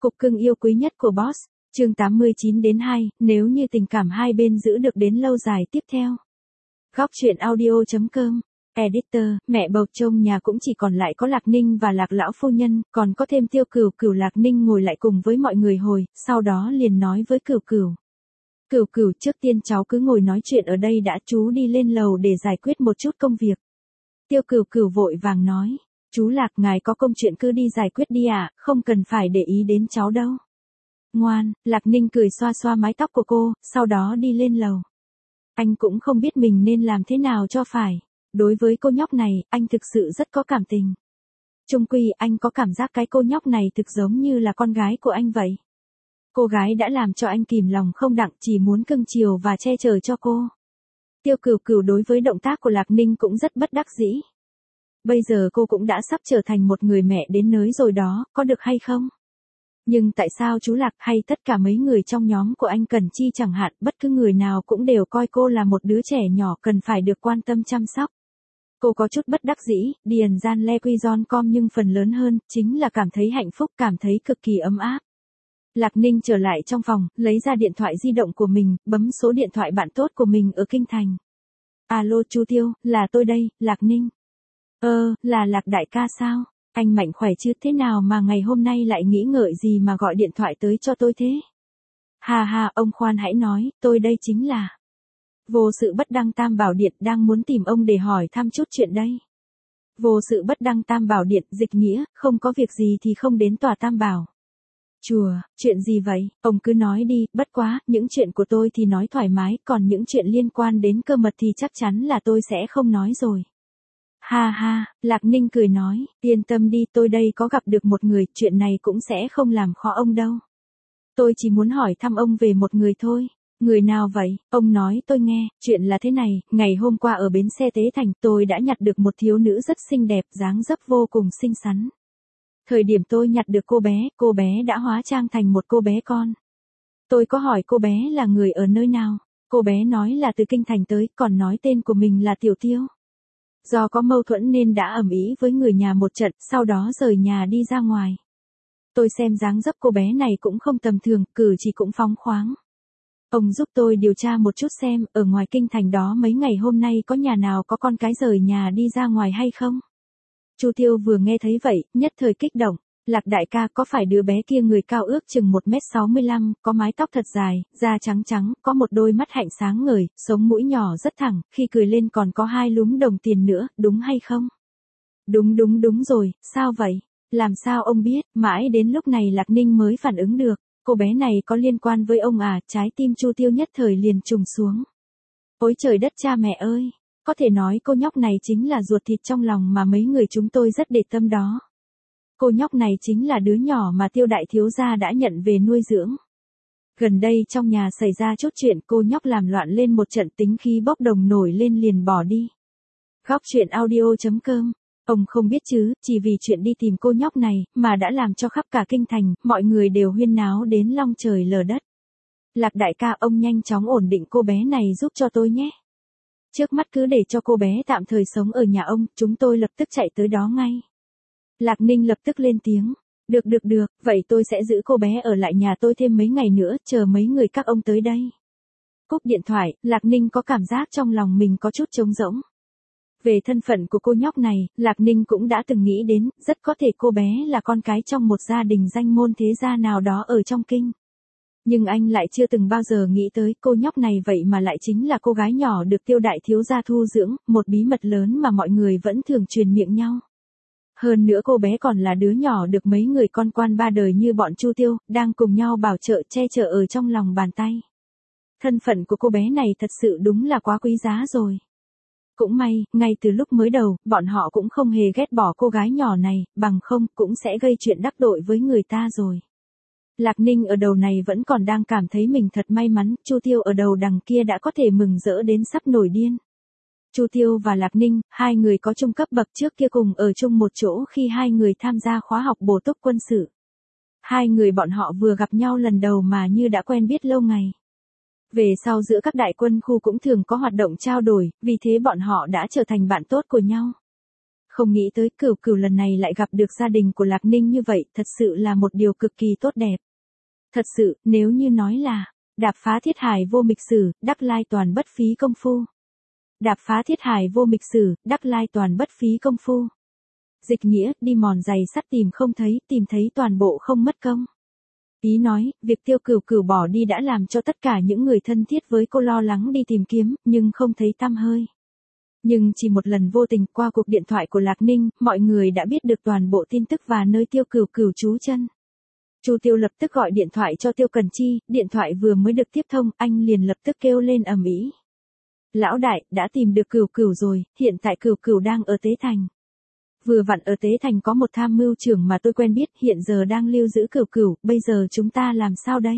Cục cưng yêu quý nhất của Boss, chương 89-2, nếu như tình cảm hai bên giữ được đến lâu dài tiếp theo. Góc truyện audio.com, Editor, mẹ bầu trông nhà cũng chỉ còn lại có Lạc Ninh và Lạc lão phu nhân, còn có thêm Tiêu Cửu Cửu. Lạc Ninh ngồi lại cùng với mọi người hồi, sau đó liền nói với Cửu Cửu. Cửu Cửu, trước tiên cháu cứ ngồi nói chuyện ở đây đã, chú đi lên lầu để giải quyết một chút công việc. Tiêu Cửu Cửu vội vàng nói. Chú Lạc, ngài có công chuyện cứ đi giải quyết đi ạ, không cần phải để ý đến cháu đâu. Ngoan, Lạc Ninh cười xoa xoa mái tóc của cô, sau đó đi lên lầu. Anh cũng không biết mình nên làm thế nào cho phải. Đối với cô nhóc này, anh thực sự rất có cảm tình. Chung quy, anh có cảm giác cái cô nhóc này thực giống như là con gái của anh vậy. Cô gái đã làm cho anh kìm lòng không đặng, chỉ muốn cưng chiều và che chở cho cô. Tiêu Cửu Cửu đối với động tác của Lạc Ninh cũng rất bất đắc dĩ. Bây giờ cô cũng đã sắp trở thành một người mẹ đến nơi rồi đó, có được hay không? Nhưng tại sao chú Lạc hay tất cả mấy người trong nhóm của anh Cần Chi chẳng hạn, bất cứ người nào cũng đều coi cô là một đứa trẻ nhỏ cần phải được quan tâm chăm sóc. Cô có chút bất đắc dĩ, điền gian le quy giòn com, nhưng phần lớn hơn, chính là cảm thấy hạnh phúc, cảm thấy cực kỳ ấm áp. Lạc Ninh trở lại trong phòng, lấy ra điện thoại di động của mình, bấm số điện thoại bạn tốt của mình ở Kinh Thành. Alo chú Tiêu, là tôi đây, Lạc Ninh. Là Lạc đại ca sao? Anh mạnh khỏe chứ, thế nào mà ngày hôm nay lại nghĩ ngợi gì mà gọi điện thoại tới cho tôi thế? Ha, ông khoan hãy nói, tôi đây chính là Vô Sự Bất Đăng Tam Bảo Điện, đang muốn tìm ông để hỏi thăm chút chuyện đây. Vô Sự Bất Đăng Tam Bảo Điện, dịch nghĩa, không có việc gì thì không đến tòa Tam Bảo. Chùa, chuyện gì vậy, ông cứ nói đi, bất quá, những chuyện của tôi thì nói thoải mái, còn những chuyện liên quan đến cơ mật thì chắc chắn là tôi sẽ không nói rồi. Ha, Lạc Ninh cười nói, yên tâm đi, tôi đây có gặp được một người, chuyện này cũng sẽ không làm khó ông đâu. Tôi chỉ muốn hỏi thăm ông về một người thôi. Người nào vậy? Ông nói tôi nghe, chuyện là thế này, ngày hôm qua ở bến xe Tế Thành tôi đã nhặt được một thiếu nữ rất xinh đẹp, dáng dấp vô cùng xinh xắn. Thời điểm tôi nhặt được cô bé đã hóa trang thành một cô bé con. Tôi có hỏi cô bé là người ở nơi nào, cô bé nói là từ Kinh Thành tới, còn nói tên của mình là Tiểu Tiêu. Do có mâu thuẫn nên đã ầm ĩ với người nhà một trận, sau đó rời nhà đi ra ngoài. Tôi xem dáng dấp cô bé này cũng không tầm thường, cử chỉ cũng phóng khoáng. Ông giúp tôi điều tra một chút xem, ở ngoài Kinh Thành đó mấy ngày hôm nay có nhà nào có con cái rời nhà đi ra ngoài hay không? Chu Tiêu vừa nghe thấy vậy, nhất thời kích động. Lạc đại ca, có phải đứa bé kia người cao ước chừng 1m65, có mái tóc thật dài, da trắng trắng, có một đôi mắt hạnh sáng ngời, sống mũi nhỏ rất thẳng, khi cười lên còn có 2 lúm đồng tiền nữa, đúng hay không? Đúng rồi, sao vậy? Làm sao ông biết? Mãi đến lúc này Lạc Ninh mới phản ứng được, cô bé này có liên quan với ông à? Trái tim Chu Tiêu nhất thời liền trùng xuống. Ôi trời đất cha mẹ ơi! Có thể nói cô nhóc này chính là ruột thịt trong lòng mà mấy người chúng tôi rất để tâm đó. Cô nhóc này chính là đứa nhỏ mà Tiêu đại thiếu gia đã nhận về nuôi dưỡng. Gần đây trong nhà xảy ra chút chuyện, cô nhóc làm loạn lên một trận, tính khí bốc đồng nổi lên liền bỏ đi. Góc truyện audio.com, ông không biết chứ, chỉ vì chuyện đi tìm cô nhóc này mà đã làm cho khắp cả Kinh Thành, mọi người đều huyên náo đến long trời lở đất. Lạc đại ca, ông nhanh chóng ổn định cô bé này giúp cho tôi nhé. Trước mắt cứ để cho cô bé tạm thời sống ở nhà ông, chúng tôi lập tức chạy tới đó ngay. Lạc Ninh lập tức lên tiếng. Được, vậy tôi sẽ giữ cô bé ở lại nhà tôi thêm mấy ngày nữa, chờ mấy người các ông tới đây. Cúp điện thoại, Lạc Ninh có cảm giác trong lòng mình có chút trống rỗng. Về thân phận của cô nhóc này, Lạc Ninh cũng đã từng nghĩ đến, rất có thể cô bé là con cái trong một gia đình danh môn thế gia nào đó ở trong kinh. Nhưng anh lại chưa từng bao giờ nghĩ tới cô nhóc này vậy mà lại chính là cô gái nhỏ được Tiêu đại thiếu gia thu dưỡng, một bí mật lớn mà mọi người vẫn thường truyền miệng nhau. Hơn nữa cô bé còn là đứa nhỏ được mấy người con quan ba đời như bọn Chu Tiêu, đang cùng nhau bảo trợ che chở ở trong lòng bàn tay. Thân phận của cô bé này thật sự đúng là quá quý giá rồi. Cũng may, ngay từ lúc mới đầu, bọn họ cũng không hề ghét bỏ cô gái nhỏ này, bằng không cũng sẽ gây chuyện đắc tội với người ta rồi. Lạc Ninh ở đầu này vẫn còn đang cảm thấy mình thật may mắn, Chu Tiêu ở đầu đằng kia đã có thể mừng rỡ đến sắp nổi điên. Chu Tiêu và Lạc Ninh, hai người có chung cấp bậc trước kia cùng ở chung một chỗ khi hai người tham gia khóa học bổ túc quân sự. Hai người bọn họ vừa gặp nhau lần đầu mà như đã quen biết lâu ngày. Về sau giữa các đại quân khu cũng thường có hoạt động trao đổi, vì thế bọn họ đã trở thành bạn tốt của nhau. Không nghĩ tới Cửu Cửu lần này lại gặp được gia đình của Lạc Ninh như vậy, thật sự là một điều cực kỳ tốt đẹp. Thật sự, nếu như nói là, đạp phá thiết hải vô mịch sử, đắc lai toàn bất phí công phu. Đạp phá thiết hải vô mịch sử, đắc lai toàn bất phí công phu. Dịch nghĩa, đi mòn giày sắt tìm không thấy, tìm thấy toàn bộ không mất công. Ý nói, việc Tiêu Cửu Cửu bỏ đi đã làm cho tất cả những người thân thiết với cô lo lắng đi tìm kiếm, nhưng không thấy tăm hơi. Nhưng chỉ một lần vô tình qua cuộc điện thoại của Lạc Ninh, mọi người đã biết được toàn bộ tin tức và nơi Tiêu Cửu Cửu trú chân. Chu Tiêu lập tức gọi điện thoại cho Tiêu Cần Chi, điện thoại vừa mới được tiếp thông, anh liền lập tức kêu lên ầm ĩ. Lão đại, đã tìm được Cửu Cửu rồi, hiện tại Cửu Cửu đang ở Tế Thành. Vừa vặn ở Tế Thành có một tham mưu trưởng mà tôi quen biết, hiện giờ đang lưu giữ Cửu Cửu, bây giờ chúng ta làm sao đây?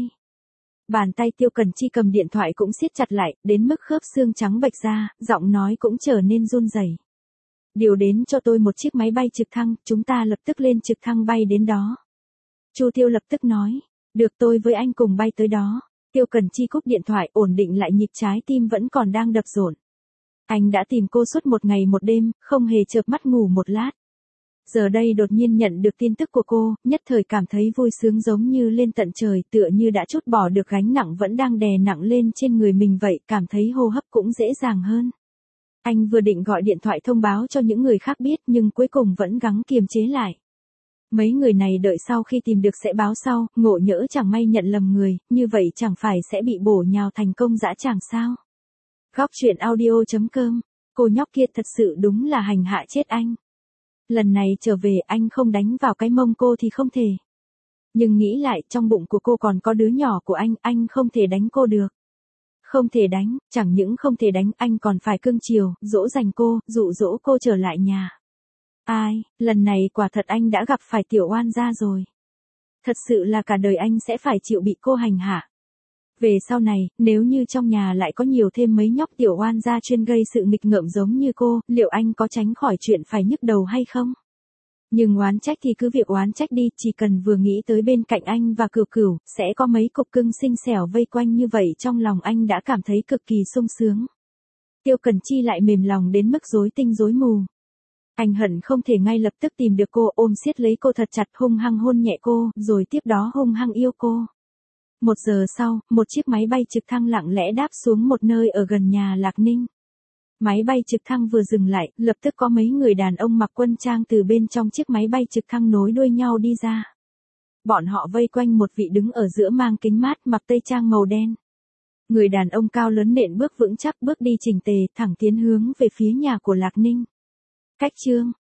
Bàn tay Tiêu Cần Chi cầm điện thoại cũng siết chặt lại, đến mức khớp xương trắng bệch ra, giọng nói cũng trở nên run rẩy. Điều đến cho tôi một chiếc máy bay trực thăng, chúng ta lập tức lên trực thăng bay đến đó. Chu Tiêu lập tức nói, được, tôi với anh cùng bay tới đó. Tiêu Cần Chi cúp điện thoại, ổn định lại nhịp trái tim vẫn còn đang đập rộn. Anh đã tìm cô suốt một ngày một đêm, không hề chợp mắt ngủ một lát. Giờ đây đột nhiên nhận được tin tức của cô, nhất thời cảm thấy vui sướng giống như lên tận trời, tựa như đã trút bỏ được gánh nặng vẫn đang đè nặng lên trên người mình vậy, cảm thấy hô hấp cũng dễ dàng hơn. Anh vừa định gọi điện thoại thông báo cho những người khác biết nhưng cuối cùng vẫn gắng kiềm chế lại. Mấy người này đợi sau khi tìm được sẽ báo sau, ngộ nhỡ chẳng may nhận lầm người, như vậy chẳng phải sẽ bị bổ nhào thành công dã tràng sao. Góc truyện audio.com, cô nhóc kia thật sự đúng là hành hạ chết anh. Lần này trở về anh không đánh vào cái mông cô thì không thể. Nhưng nghĩ lại trong bụng của cô còn có đứa nhỏ của anh không thể đánh cô được. Không thể đánh, chẳng những không thể đánh anh còn phải cưng chiều, dỗ dành cô, dụ dỗ cô trở lại nhà. Ai, lần này quả thật anh đã gặp phải tiểu oan gia rồi. Thật sự là cả đời anh sẽ phải chịu bị cô hành hạ. Về sau này, nếu như trong nhà lại có nhiều thêm mấy nhóc tiểu oan gia chuyên gây sự nghịch ngợm giống như cô, liệu anh có tránh khỏi chuyện phải nhức đầu hay không? Nhưng oán trách thì cứ việc oán trách đi, chỉ cần vừa nghĩ tới bên cạnh anh và Cửu Cửu, sẽ có mấy cục cưng xinh xẻo vây quanh như vậy trong lòng anh đã cảm thấy cực kỳ sung sướng. Tiêu Cần Chi lại mềm lòng đến mức rối tinh rối mù. Anh hận không thể ngay lập tức tìm được cô, ôm siết lấy cô thật chặt, hung hăng hôn nhẹ cô, rồi tiếp đó hung hăng yêu cô. 1 giờ sau, một chiếc máy bay trực thăng lặng lẽ đáp xuống một nơi ở gần nhà Lạc Ninh. Máy bay trực thăng vừa dừng lại, lập tức có mấy người đàn ông mặc quân trang từ bên trong chiếc máy bay trực thăng nối đuôi nhau đi ra. Bọn họ vây quanh một vị đứng ở giữa mang kính mát mặc tây trang màu đen. Người đàn ông cao lớn nện bước vững chắc, bước đi chỉnh tề, thẳng tiến hướng về phía nhà của Lạc Ninh. Cách chương